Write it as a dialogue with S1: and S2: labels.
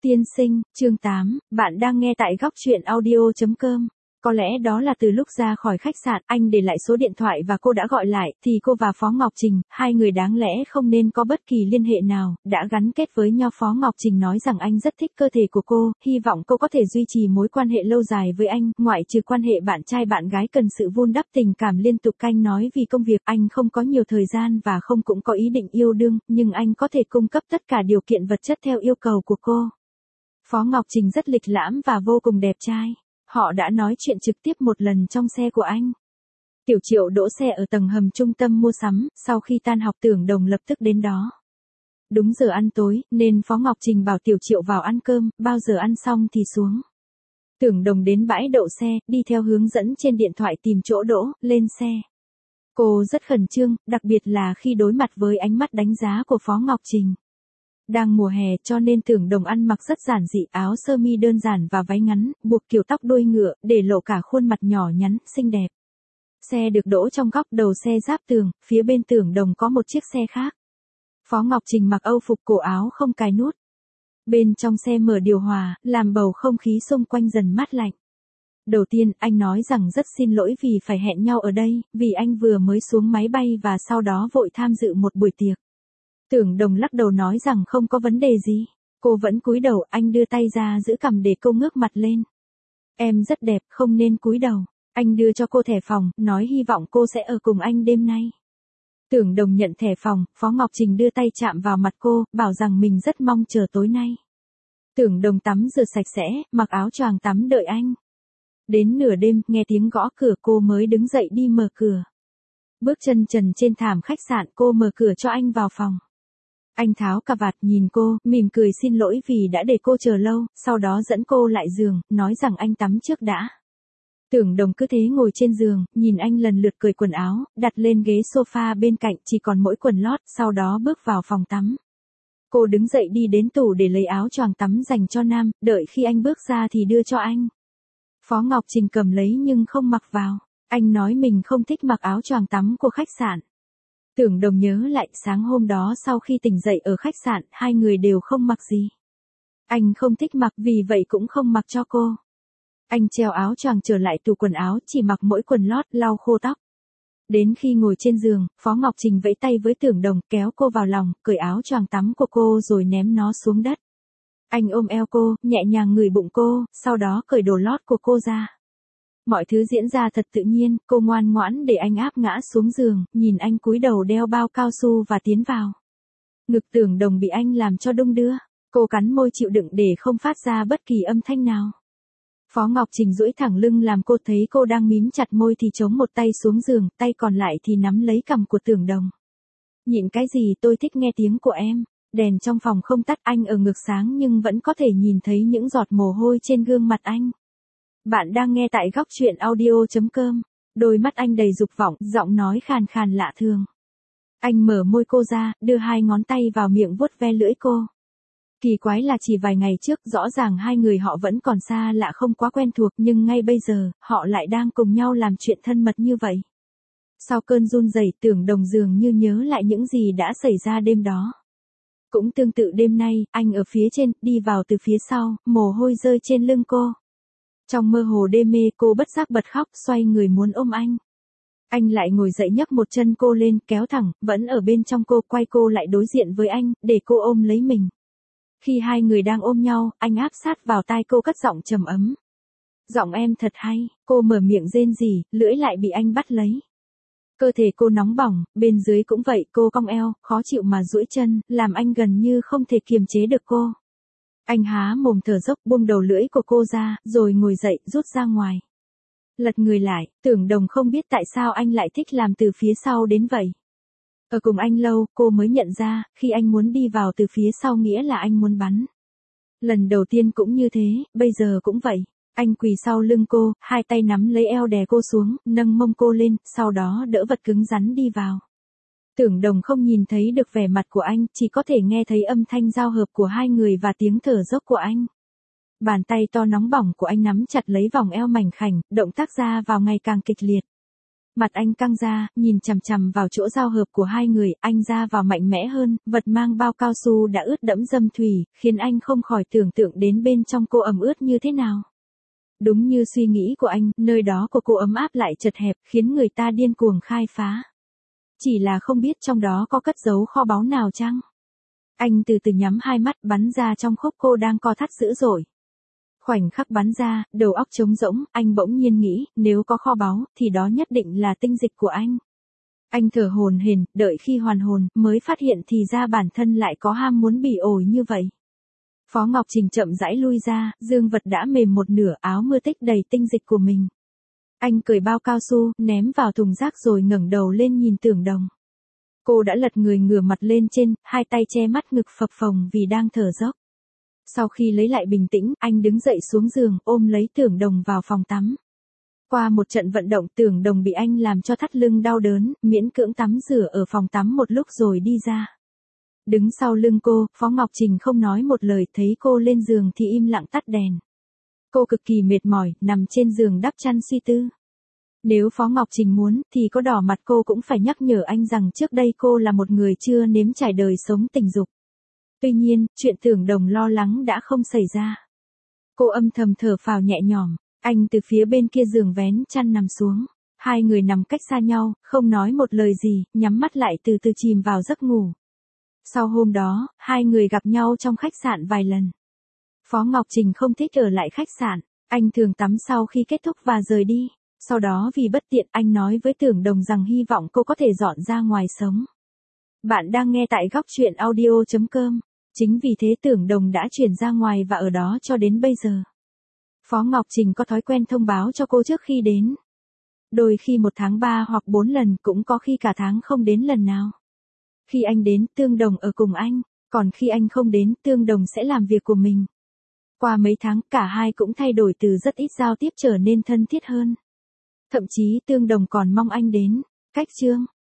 S1: Tiên sinh, chương 8, bạn đang nghe tại góc truyện audio.com. Có lẽ đó là từ lúc ra khỏi khách sạn, anh để lại số điện thoại và cô đã gọi lại, thì cô và Phó Ngọc Trình, hai người đáng lẽ không nên có bất kỳ liên hệ nào, đã gắn kết với nhau. Phó Ngọc Trình nói rằng anh rất thích cơ thể của cô, hy vọng cô có thể duy trì mối quan hệ lâu dài với anh, ngoại trừ quan hệ bạn trai bạn gái cần sự vun đắp tình cảm liên tục. Anh nói vì công việc anh không có nhiều thời gian và không cũng có ý định yêu đương, nhưng anh có thể cung cấp tất cả điều kiện vật chất theo yêu cầu của cô. Phó Ngọc Trình rất lịch lãm và vô cùng đẹp trai. Họ đã nói chuyện trực tiếp một lần trong xe của anh. Tiểu Triệu đỗ xe ở tầng hầm trung tâm mua sắm, sau khi tan học Tưởng Đồng lập tức đến đó. Đúng giờ ăn tối, nên Phó Ngọc Trình bảo Tiểu Triệu vào ăn cơm, bao giờ ăn xong thì xuống. Tưởng Đồng đến bãi đậu xe, đi theo hướng dẫn trên điện thoại tìm chỗ đỗ, lên xe. Cô rất khẩn trương, đặc biệt là khi đối mặt với ánh mắt đánh giá của Phó Ngọc Trình. Đang mùa hè cho nên Tưởng Đồng ăn mặc rất giản dị, áo sơ mi đơn giản và váy ngắn, buộc kiểu tóc đuôi ngựa, để lộ cả khuôn mặt nhỏ nhắn, xinh đẹp. Xe được đỗ trong góc đầu xe giáp tường, phía bên Tưởng Đồng có một chiếc xe khác. Phó Ngọc Trình mặc âu phục cổ áo không cài nút. Bên trong xe mở điều hòa, làm bầu không khí xung quanh dần mát lạnh. Đầu tiên, anh nói rằng rất xin lỗi vì phải hẹn nhau ở đây, vì anh vừa mới xuống máy bay và sau đó vội tham dự một buổi tiệc. Tưởng Đồng lắc đầu nói rằng không có vấn đề gì. Cô vẫn cúi đầu, anh đưa tay ra giữ cằm để cô ngước mặt lên. Em rất đẹp, không nên cúi đầu. Anh đưa cho cô thẻ phòng, nói hy vọng cô sẽ ở cùng anh đêm nay. Tưởng Đồng nhận thẻ phòng, Phó Ngọc Trình đưa tay chạm vào mặt cô, bảo rằng mình rất mong chờ tối nay. Tưởng Đồng tắm rửa sạch sẽ, mặc áo choàng tắm đợi anh. Đến nửa đêm, nghe tiếng gõ cửa cô mới đứng dậy đi mở cửa. Bước chân trần trên thảm khách sạn, cô mở cửa cho anh vào phòng. Anh tháo cà vạt nhìn cô, mỉm cười xin lỗi vì đã để cô chờ lâu, sau đó dẫn cô lại giường, nói rằng anh tắm trước đã. Tưởng Đồng cứ thế ngồi trên giường, nhìn anh lần lượt cởi quần áo, đặt lên ghế sofa bên cạnh chỉ còn mỗi quần lót, sau đó bước vào phòng tắm. Cô đứng dậy đi đến tủ để lấy áo choàng tắm dành cho nam, đợi khi anh bước ra thì đưa cho anh. Phó Ngọc Trình cầm lấy nhưng không mặc vào. Anh nói mình không thích mặc áo choàng tắm của khách sạn. Tưởng Đồng nhớ lại sáng hôm đó sau khi tỉnh dậy ở khách sạn, hai người đều không mặc gì. Anh không thích mặc vì vậy cũng không mặc cho cô. Anh treo áo choàng trở lại tủ quần áo, chỉ mặc mỗi quần lót, lau khô tóc. Đến khi ngồi trên giường, Phó Ngọc Trình vẫy tay với Tưởng Đồng, kéo cô vào lòng, cởi áo choàng tắm của cô rồi ném nó xuống đất. Anh ôm eo cô, nhẹ nhàng ngửi bụng cô, sau đó cởi đồ lót của cô ra. Mọi thứ diễn ra thật tự nhiên, cô ngoan ngoãn để anh áp ngã xuống giường, nhìn anh cúi đầu đeo bao cao su và tiến vào. Ngực Tưởng Đồng bị anh làm cho đung đưa, cô cắn môi chịu đựng để không phát ra bất kỳ âm thanh nào. Phó Ngọc Trình duỗi thẳng lưng làm cô thấy cô đang mím chặt môi thì chống một tay xuống giường, tay còn lại thì nắm lấy cằm của Tưởng Đồng. Nhịn cái gì, tôi thích nghe tiếng của em. Đèn trong phòng không tắt, anh ở ngực sáng nhưng vẫn có thể nhìn thấy những giọt mồ hôi trên gương mặt anh. Bạn đang nghe tại góc truyện audio.com. Đôi mắt anh đầy dục vọng, giọng nói khàn khàn lạ thường. Anh mở môi cô ra, đưa hai ngón tay vào miệng vuốt ve lưỡi cô. Kỳ quái là chỉ vài ngày trước, rõ ràng hai người họ vẫn còn xa lạ không quá quen thuộc, nhưng ngay bây giờ, họ lại đang cùng nhau làm chuyện thân mật như vậy. Sau cơn run rẩy, Tưởng Đồng dường như nhớ lại những gì đã xảy ra đêm đó. Cũng tương tự đêm nay, anh ở phía trên, đi vào từ phía sau, mồ hôi rơi trên lưng cô. Trong mơ hồ đê mê, cô bất giác bật khóc, xoay người muốn ôm anh. Anh lại ngồi dậy nhấc một chân cô lên, kéo thẳng, vẫn ở bên trong cô, quay cô lại đối diện với anh, để cô ôm lấy mình. Khi hai người đang ôm nhau, anh áp sát vào tai cô cất giọng trầm ấm. Giọng em thật hay, cô mở miệng rên rỉ, lưỡi lại bị anh bắt lấy. Cơ thể cô nóng bỏng, bên dưới cũng vậy, cô cong eo, khó chịu mà duỗi chân, làm anh gần như không thể kiềm chế được cô. Anh há mồm thở dốc, buông đầu lưỡi của cô ra, rồi ngồi dậy, rút ra ngoài. Lật người lại, Tưởng Đồng không biết tại sao anh lại thích làm từ phía sau đến vậy. Ở cùng anh lâu, cô mới nhận ra, khi anh muốn đi vào từ phía sau nghĩa là anh muốn bắn. Lần đầu tiên cũng như thế, bây giờ cũng vậy. Anh quỳ sau lưng cô, hai tay nắm lấy eo đè cô xuống, nâng mông cô lên, sau đó đỡ vật cứng rắn đi vào. Tưởng Đồng không nhìn thấy được vẻ mặt của anh, chỉ có thể nghe thấy âm thanh giao hợp của hai người và tiếng thở dốc của anh. Bàn tay to nóng bỏng của anh nắm chặt lấy vòng eo mảnh khảnh, động tác ra vào ngày càng kịch liệt. Mặt anh căng ra, nhìn chằm chằm vào chỗ giao hợp của hai người, anh ra vào mạnh mẽ hơn, vật mang bao cao su đã ướt đẫm dâm thủy, khiến anh không khỏi tưởng tượng đến bên trong cô ẩm ướt như thế nào. Đúng như suy nghĩ của anh, nơi đó của cô ấm áp lại chật hẹp, khiến người ta điên cuồng khai phá. Chỉ là không biết trong đó có cất giấu kho báu nào chăng? Anh từ từ nhắm hai mắt bắn ra trong khúc cô đang co thắt dữ dội. Khoảnh khắc bắn ra, đầu óc trống rỗng, anh bỗng nhiên nghĩ, nếu có kho báu, thì đó nhất định là tinh dịch của anh. Anh thở hổn hển, đợi khi hoàn hồn, mới phát hiện thì ra bản thân lại có ham muốn bỉ ổi như vậy. Phó Ngọc Trình chậm rãi lui ra, dương vật đã mềm một nửa, áo mưa tích đầy tinh dịch của mình. Anh cởi bao cao su, ném vào thùng rác rồi ngẩng đầu lên nhìn Tưởng Đồng. Cô đã lật người ngửa mặt lên trên, hai tay che mắt ngực phập phồng vì đang thở dốc. Sau khi lấy lại bình tĩnh, anh đứng dậy xuống giường, ôm lấy Tưởng Đồng vào phòng tắm. Qua một trận vận động, Tưởng Đồng bị anh làm cho thắt lưng đau đớn, miễn cưỡng tắm rửa ở phòng tắm một lúc rồi đi ra. Đứng sau lưng cô, Phó Ngọc Trình không nói một lời, thấy cô lên giường thì im lặng tắt đèn. Cô cực kỳ mệt mỏi, nằm trên giường đắp chăn suy tư. Nếu Phó Ngọc Trình muốn, thì có đỏ mặt cô cũng phải nhắc nhở anh rằng trước đây cô là một người chưa nếm trải đời sống tình dục. Tuy nhiên, chuyện Tưởng Đồng lo lắng đã không xảy ra. Cô âm thầm thở phào nhẹ nhõm, anh từ phía bên kia giường vén chăn nằm xuống. Hai người nằm cách xa nhau, không nói một lời gì, nhắm mắt lại từ từ chìm vào giấc ngủ. Sau hôm đó, hai người gặp nhau trong khách sạn vài lần. Phó Ngọc Trình không thích ở lại khách sạn, anh thường tắm sau khi kết thúc và rời đi. Sau đó vì bất tiện anh nói với Tưởng Đồng rằng hy vọng cô có thể dọn ra ngoài sống. Bạn đang nghe tại góc truyện audio.com. Chính vì thế Tưởng Đồng đã chuyển ra ngoài và ở đó cho đến bây giờ. Phó Ngọc Trình có thói quen thông báo cho cô trước khi đến. Đôi khi 1 tháng 3 hoặc 4 lần, cũng có khi cả tháng không đến lần nào. Khi anh đến, Tương Đồng ở cùng anh, còn khi anh không đến, Tương Đồng sẽ làm việc của mình. Qua mấy tháng, cả hai cũng thay đổi từ rất ít giao tiếp trở nên thân thiết hơn. Thậm chí Tương Đồng còn mong anh đến. Cách chương